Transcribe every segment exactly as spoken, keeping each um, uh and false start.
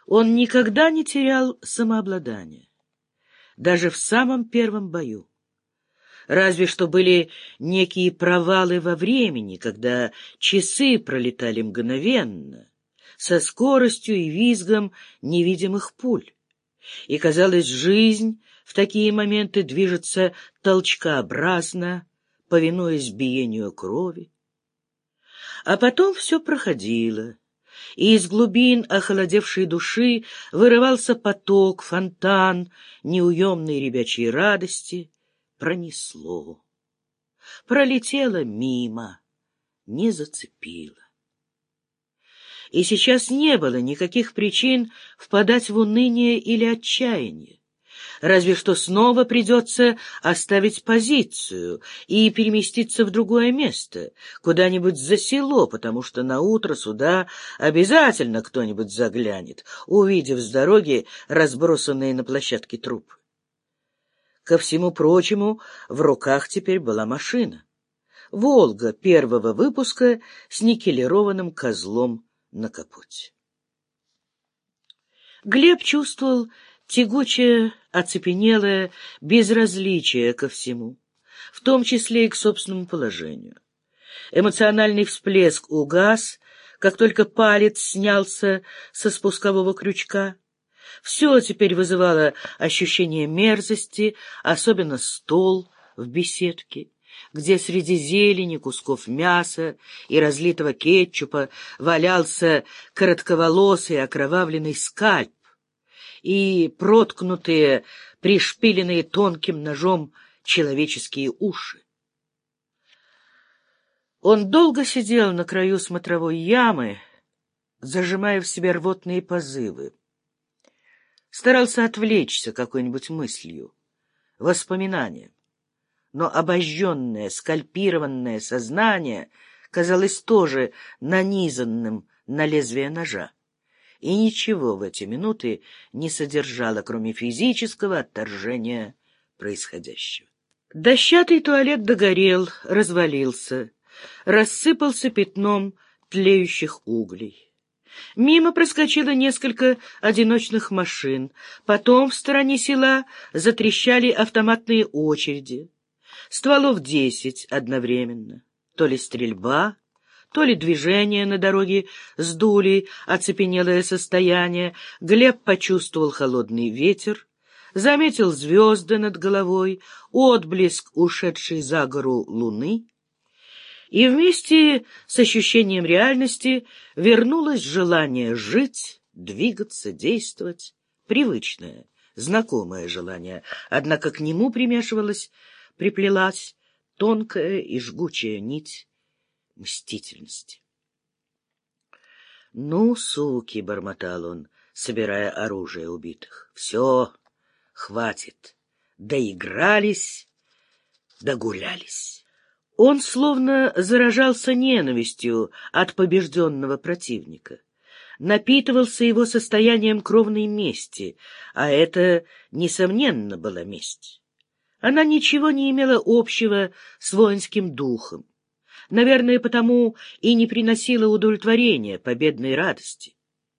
Он никогда не терял самообладания, даже в самом первом бою. Разве что были некие провалы во времени, когда часы пролетали мгновенно, со скоростью и визгом невидимых пуль. И, казалось, жизнь в такие моменты движется толчкообразно, повинуясь биению крови. А потом все проходило, и из глубин охолодевшей души вырывался поток, фонтан неуемной ребячьей радости. Пронесло, пролетело мимо, не зацепило. И сейчас не было никаких причин впадать в уныние или отчаяние. Разве что снова придется оставить позицию и переместиться в другое место, куда-нибудь за село, потому что наутро сюда обязательно кто-нибудь заглянет, увидев с дороги разбросанные на площадке трупы. Ко всему прочему, в руках теперь была машина. «Волга» первого выпуска с никелированным козлом на капоте. Глеб чувствовал тягучее, оцепенелое безразличие ко всему, в том числе и к собственному положению. Эмоциональный всплеск угас, как только палец снялся со спускового крючка. Все теперь вызывало ощущение мерзости, особенно стол в беседке, где среди зелени, кусков мяса и разлитого кетчупа валялся коротковолосый окровавленный скальп и проткнутые, пришпиленные тонким ножом человеческие уши. Он долго сидел на краю смотровой ямы, зажимая в себе рвотные позывы. Старался отвлечься какой-нибудь мыслью, воспоминанием. Но обожженное, скальпированное сознание казалось тоже нанизанным на лезвие ножа. И ничего в эти минуты не содержало, кроме физического отторжения происходящего. Дощатый туалет догорел, развалился, рассыпался пятном тлеющих углей. Мимо проскочило несколько одиночных машин, потом в стороне села затрещали автоматные очереди. Стволов десять одновременно. То ли стрельба, то ли движение на дороге сдули оцепенелое состояние. Глеб почувствовал холодный ветер, заметил звезды над головой, отблеск ушедшей за гору луны. И вместе с ощущением реальности вернулось желание жить, двигаться, действовать. Привычное, знакомое желание, однако к нему примешивалась, приплелась тонкая и жгучая нить мстительности. «Ну, суки!» — бормотал он, собирая оружие убитых. «Все, хватит. Доигрались, догулялись». Он словно заражался ненавистью от побежденного противника, напитывался его состоянием кровной мести, а это, несомненно, была месть. Она ничего не имела общего с воинским духом, наверное, потому и не приносила удовлетворения, победной радости.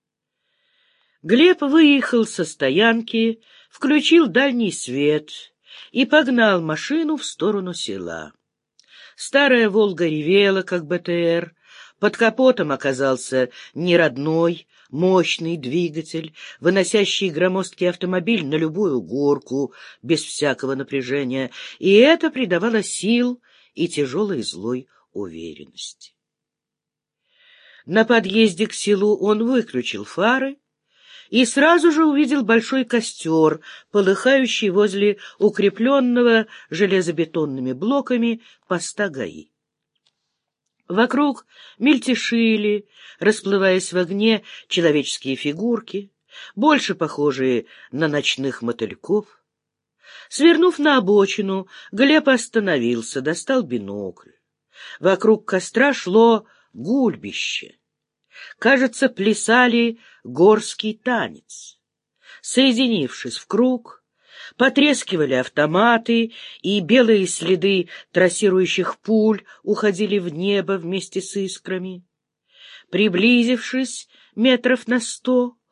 Глеб выехал со стоянки, включил дальний свет и погнал машину в сторону села. Старая «Волга» ревела, как БТР. Под капотом оказался неродной, мощный двигатель, выносящий громоздкий автомобиль на любую горку, без всякого напряжения, и это придавало сил и тяжелой злой уверенности. На подъезде к селу он выключил фары и сразу же увидел большой костер, полыхающий возле укрепленного железобетонными блоками поста ГАИ. Вокруг мельтешили, расплываясь в огне, человеческие фигурки, больше похожие на ночных мотыльков. Свернув на обочину, Глеб остановился, достал бинокль. Вокруг костра шло гульбище. Кажется, плясали горский танец. Соединившись в круг, потрескивали автоматы, и белые следы трассирующих пуль уходили в небо вместе с искрами. Приблизившись метров на сто,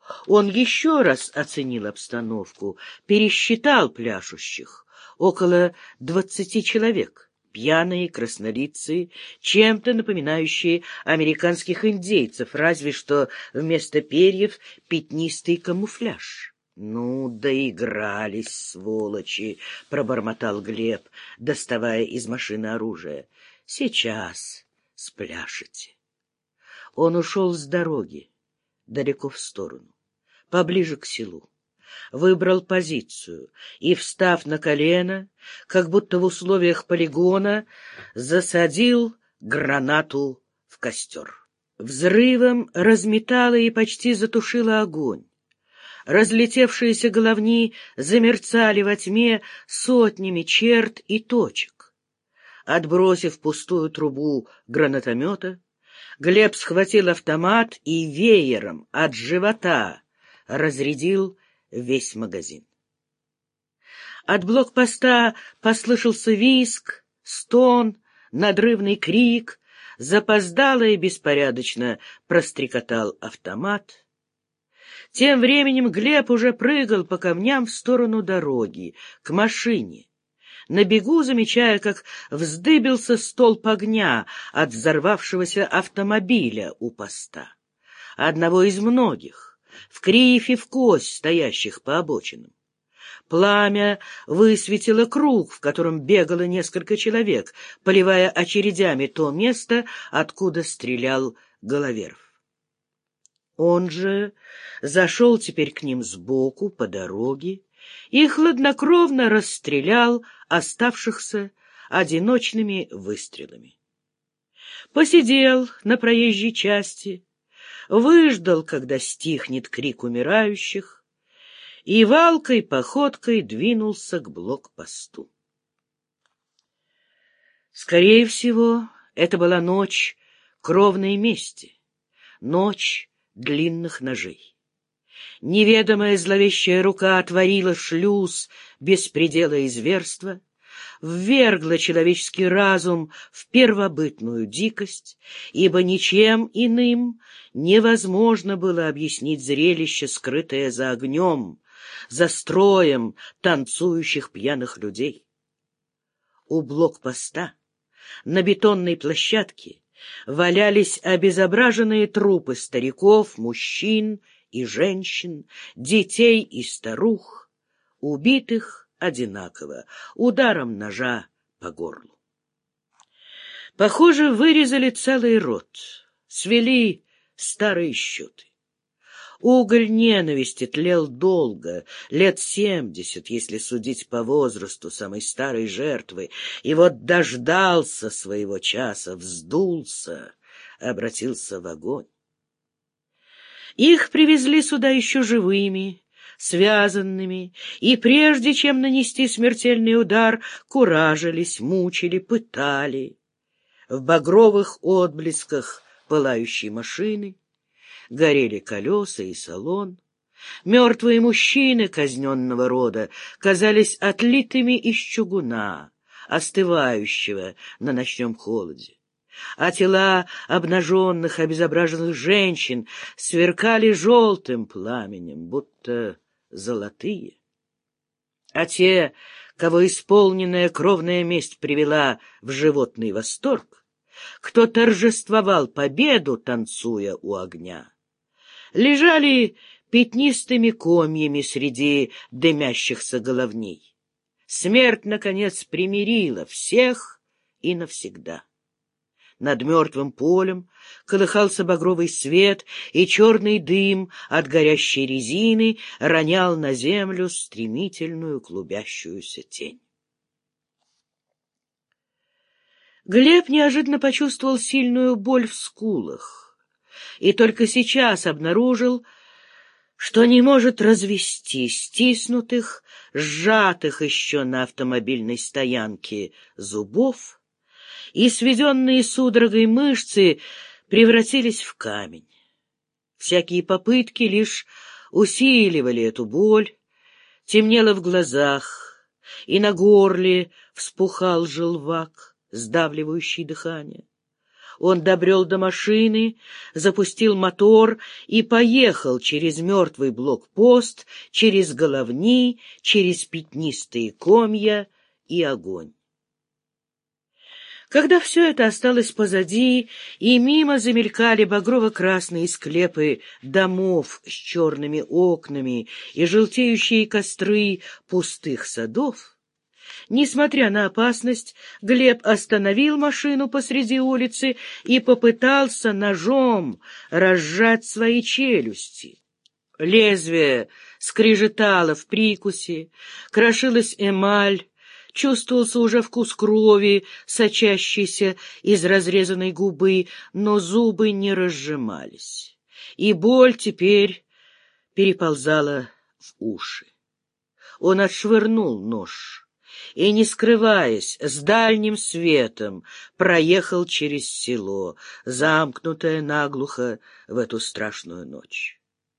Он еще раз оценил обстановку, пересчитал пляшущих. Около двадцати человек, пьяные, краснолицые, чем-то напоминающие американских индейцев, разве что вместо перьев пятнистый камуфляж. «Ну, доигрались, сволочи!» — пробормотал Глеб, доставая из машины оружие. «Сейчас спляшете». Он ушел с дороги, далеко в сторону, поближе к селу. Выбрал позицию и, встав на колено, как будто в условиях полигона, засадил гранату в костер. Взрывом разметала и почти затушила огонь. Разлетевшиеся головни замерцали во тьме сотнями черт и точек. Отбросив пустую трубу гранатомета, Глеб схватил автомат и веером от живота разрядил весь магазин. От блокпоста послышался визг, стон, надрывный крик, запоздало и беспорядочно прострекотал автомат. Тем временем Глеб уже прыгал по камням в сторону дороги, к машине, на бегу замечая, как вздыбился столб огня от взорвавшегося автомобиля у поста, одного из многих, в кривь и в кость стоящих по обочинам. Пламя высветило круг, в котором бегало несколько человек, поливая очередями то место, откуда стрелял Головеров. Он же зашел теперь к ним сбоку, по дороге, и хладнокровно расстрелял оставшихся одиночными выстрелами. Посидел на проезжей части, выждал, когда стихнет крик умирающих, и валкой походкой двинулся к блокпосту. Скорее всего, это была ночь кровной мести, ночь длинных ножей. Неведомая зловещая рука отворила шлюз беспредела и зверства, ввергла человеческий разум в первобытную дикость, ибо ничем иным невозможно было объяснить зрелище, скрытое за огнем, за строем танцующих пьяных людей. У блокпоста на бетонной площадке валялись обезображенные трупы стариков, мужчин и женщин, детей и старух, убитых одинаково, ударом ножа по горлу. Похоже, вырезали целый род, свели старые счеты. Уголь ненависти тлел долго, лет семьдесят, если судить по возрасту самой старой жертвы, и вот дождался своего часа, вздулся, обратился в огонь. Их привезли сюда еще живыми, связанными, и прежде чем нанести смертельный удар, куражились, мучили, пытали. В багровых отблесках пылающей машины горели колеса и салон. Мертвые мужчины казненного рода казались отлитыми из чугуна, остывающего на ночном холоде. А тела обнаженных, обезображенных женщин сверкали желтым пламенем, будто золотые. А те, кого исполненная кровная месть привела в животный восторг, кто торжествовал победу, танцуя у огня, лежали пятнистыми комьями среди дымящихся головней. Смерть, наконец, примирила всех и навсегда. Над мертвым полем колыхался багровый свет, и черный дым от горящей резины ронял на землю стремительную клубящуюся тень. Глеб неожиданно почувствовал сильную боль в скулах и только сейчас обнаружил, что не может развести стиснутых, сжатых еще на автомобильной стоянке зубов, и сведенные судорогой мышцы превратились в камень. Всякие попытки лишь усиливали эту боль, темнело в глазах, и на горле вспухал желвак, сдавливающий дыхание. Он добрел до машины, запустил мотор и поехал через мертвый блокпост, через головни, через пятнистые комья и огонь. Когда все это осталось позади, и мимо замелькали багрово-красные склепы домов с черными окнами и желтеющие костры пустых садов, несмотря на опасность, Глеб остановил машину посреди улицы и попытался ножом разжать свои челюсти. Лезвие скрежетало в прикусе, крошилась эмаль, чувствовался уже вкус крови, сочащейся из разрезанной губы, но зубы не разжимались, и боль теперь переползала в уши. Он отшвырнул нож и, не скрываясь, с дальним светом проехал через село, замкнутое наглухо в эту страшную ночь.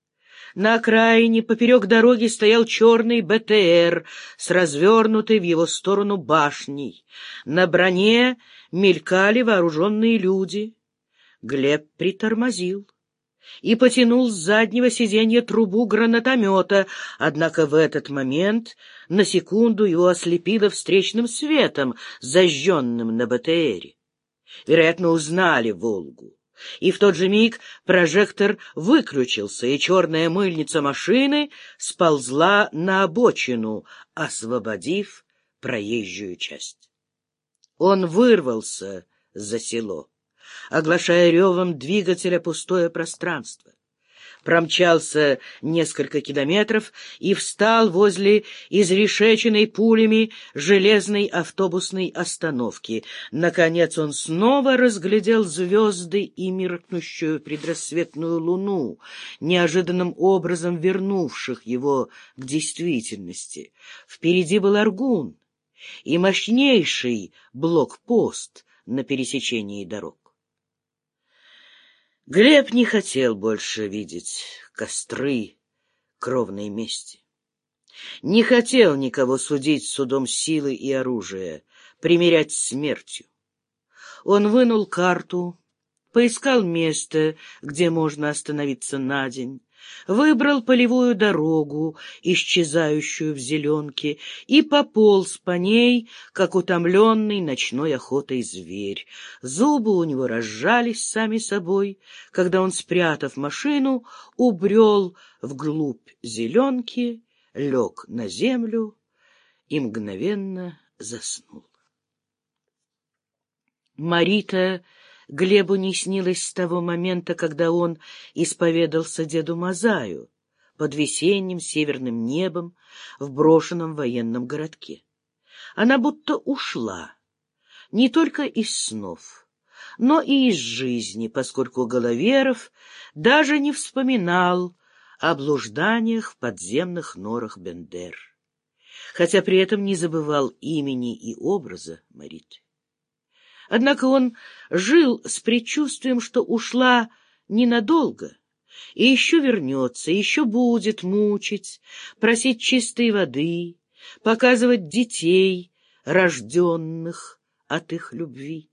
На окраине поперек дороги стоял черный бэ тэ эр с развернутой в его сторону башней. На броне мелькали вооруженные люди. Глеб притормозил и потянул с заднего сиденья трубу гранатомета, однако в этот момент на секунду его ослепило встречным светом, зажженным на бэ тэ эре. Вероятно, узнали «Волгу». И в тот же миг прожектор выключился, и черная мыльница машины сползла на обочину, освободив проезжую часть. Он вырвался за село, оглашая ревом двигателя пустое пространство. Промчался несколько километров и встал возле изрешеченной пулями железной автобусной остановки. Наконец он снова разглядел звезды и меркнущую предрассветную луну, неожиданным образом вернувших его к действительности. Впереди был Аргун и мощнейший блокпост на пересечении дорог. Глеб не хотел больше видеть костры кровной мести. Не хотел никого судить судом силы и оружия, примирять с смертью. Он вынул карту, поискал место, где можно остановиться на день, выбрал полевую дорогу, исчезающую в зеленке, и пополз по ней, как утомленный ночной охотой зверь. Зубы у него разжались сами собой, когда он, спрятав машину, убрел вглубь зеленки, лег на землю и мгновенно заснул. Марита Глебу не снилось с того момента, когда он исповедался деду Мазаю под весенним северным небом в брошенном военном городке. Она будто ушла не только из снов, но и из жизни, поскольку Головеров даже не вспоминал о блужданиях в подземных норах Бендер, хотя при этом не забывал имени и образа Мариты. Однако он жил с предчувствием, что ушла ненадолго, и еще вернется, еще будет мучить, просить чистой воды, показывать детей, рожденных от их любви.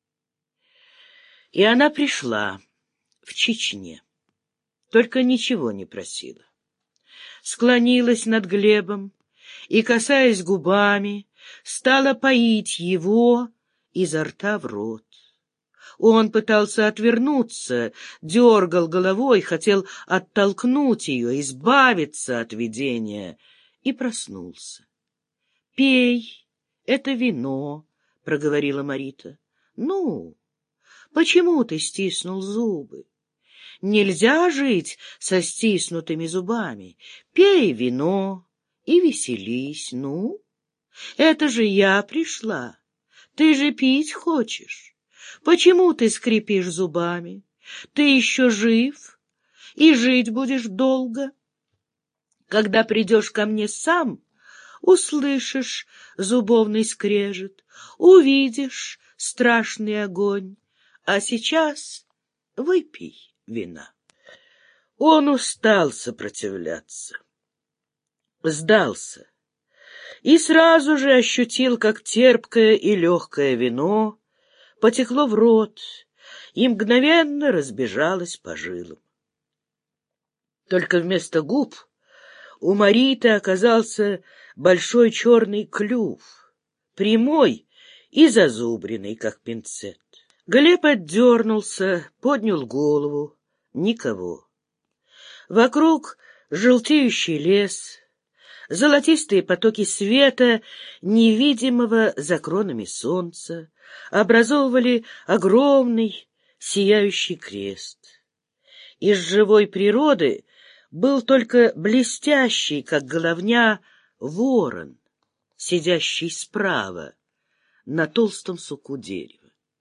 И она пришла в Чечне, только ничего не просила. Склонилась над Глебом и, касаясь губами, стала поить его изо рта в рот. Он пытался отвернуться, дергал головой, хотел оттолкнуть ее, избавиться от видения, и проснулся. — Пей, это вино, — проговорила Марита. — Ну, почему ты стиснул зубы? Нельзя жить со стиснутыми зубами. Пей вино и веселись, ну. Это же я пришла. Ты же пить хочешь. Почему ты скрипишь зубами? Ты еще жив и жить будешь долго. Когда придешь ко мне сам, услышишь зубовный скрежет, увидишь страшный огонь. А сейчас выпей вина. Он устал сопротивляться, сдался. И сразу же ощутил, как терпкое и легкое вино потекло в рот, и мгновенно разбежалась по жилам. Только вместо губ у Мариты оказался большой черный клюв, прямой и зазубренный, как пинцет. Глеб отдернулся, поднял голову. Никого. Вокруг желтеющий лес, золотистые потоки света, невидимого за кронами солнца, образовывали огромный сияющий крест. Из живой природы был только блестящий, как головня, ворон, сидящий справа на толстом суку дерева.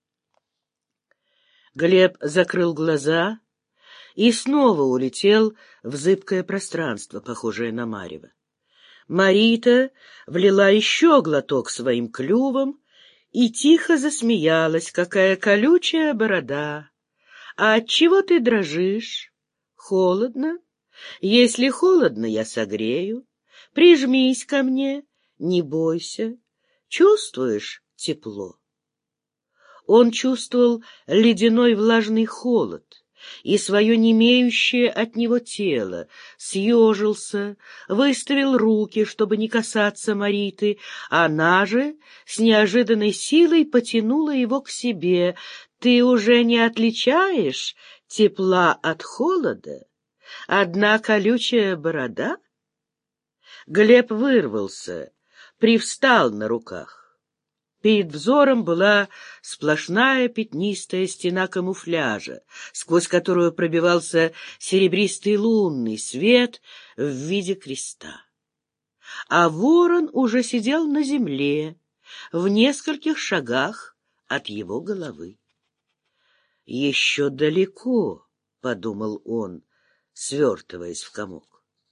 Глеб закрыл глаза и снова улетел в зыбкое пространство, похожее на марево. Марита влила еще глоток своим клювом и тихо засмеялась. Какая колючая борода! А отчего ты дрожишь? Холодно? Если холодно, я согрею. Прижмись ко мне, не бойся. Чувствуешь тепло? Он чувствовал ледяной влажный холод и свое немеющее от него тело, съежился, выставил руки, чтобы не касаться Мариты. Она же с неожиданной силой потянула его к себе. Ты уже не отличаешь тепла от холода? Одна колючая борода? Глеб вырвался, привстал на руках. Перед взором была сплошная пятнистая стена камуфляжа, сквозь которую пробивался серебристый лунный свет в виде креста. А ворон уже сидел на земле, в нескольких шагах от его головы. «Еще далеко», — подумал он, свертываясь в комок.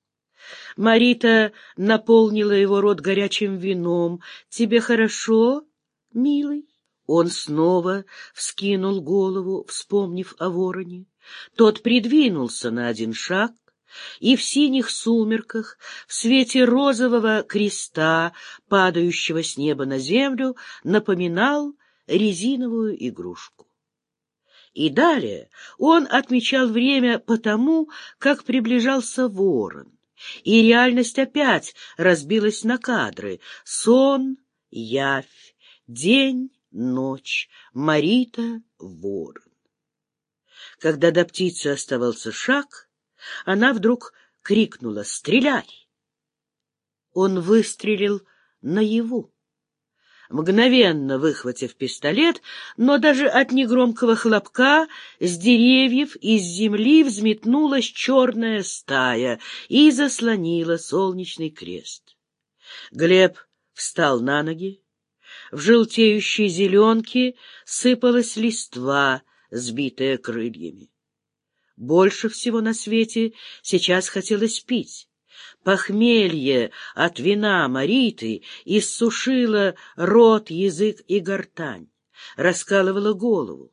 Марита наполнила его рот горячим вином. «Тебе хорошо, милый?» Он снова вскинул голову, вспомнив о вороне. Тот придвинулся на один шаг, и в синих сумерках, в свете розового креста, падающего с неба на землю, напоминал резиновую игрушку. И далее он отмечал время потому, как приближался ворон. И реальность опять разбилась на кадры. Сон, явь, день, ночь, Марита, ворон. Когда до птицы оставался шаг, она вдруг крикнула: «Стреляй!» Он выстрелил наяву, мгновенно выхватив пистолет, но даже от негромкого хлопка с деревьев из земли взметнулась черная стая и заслонила солнечный крест. Глеб встал на ноги. В желтеющей зеленке сыпалась листва, сбитая крыльями. Больше всего на свете сейчас хотелось пить. Похмелье от вина Мариты иссушило рот, язык и гортань, раскалывало голову.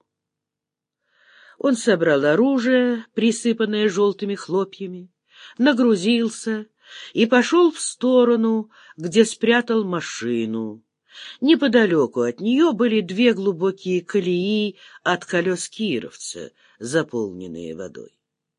Он собрал оружие, присыпанное желтыми хлопьями, нагрузился и пошел в сторону, где спрятал машину. Неподалеку от нее были две глубокие колеи от колес кировца, заполненные водой.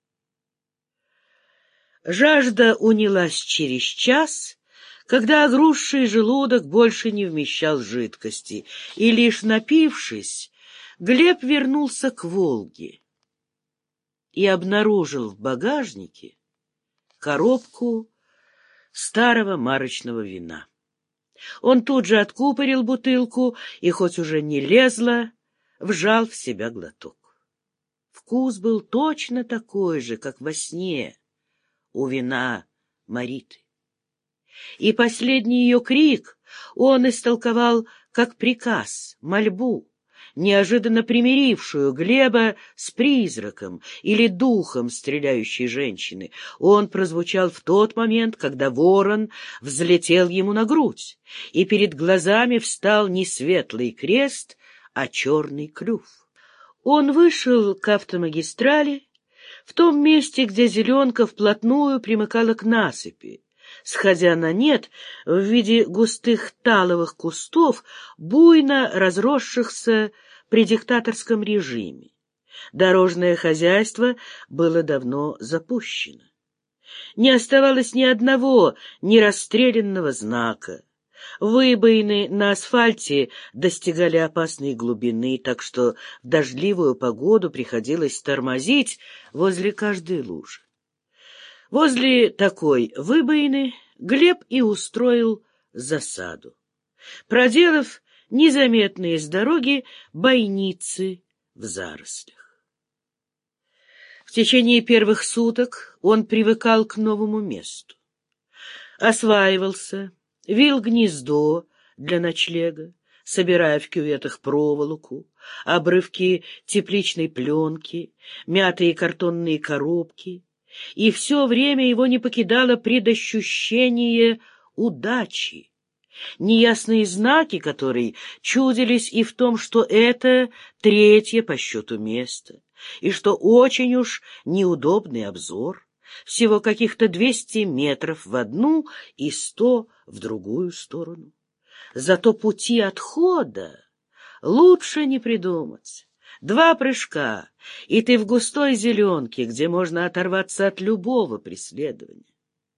Жажда унялась через час, когда огрузший желудок больше не вмещал жидкости, и лишь напившись, Глеб вернулся к Волге и обнаружил в багажнике коробку старого марочного вина. Он тут же откупорил бутылку и, хоть уже не лезла, вжал в себя глоток. Вкус был точно такой же, как во сне у вина Мариты. И последний ее крик он истолковал как приказ, мольбу, неожиданно примирившую Глеба с призраком или духом стреляющей женщины. Он прозвучал в тот момент, когда ворон взлетел ему на грудь, и перед глазами встал не светлый крест, а черный клюв. Он вышел к автомагистрали, в том месте, где зеленка вплотную примыкала к насыпи, сходя на нет в виде густых таловых кустов, буйно разросшихся при диктаторском режиме. Дорожное хозяйство было давно запущено. Не оставалось ни одного нерастрелянного знака. Выбоины на асфальте достигали опасной глубины, так что в дождливую погоду приходилось тормозить возле каждой лужи. Возле такой выбоины Глеб и устроил засаду, проделав незаметные с дороги бойницы в зарослях. В течение первых суток он привыкал к новому месту, осваивался, вил гнездо для ночлега, собирая в кюветах проволоку, обрывки тепличной пленки, мятые картонные коробки, и все время его не покидало предощущение удачи, неясные знаки, которые чудились и в том, что это третье по счету место, и что очень уж неудобный обзор, всего каких-то двести метров в одну и сто в другую сторону. Зато пути отхода лучше не придумать. Два прыжка, и ты в густой зеленке, где можно оторваться от любого преследования.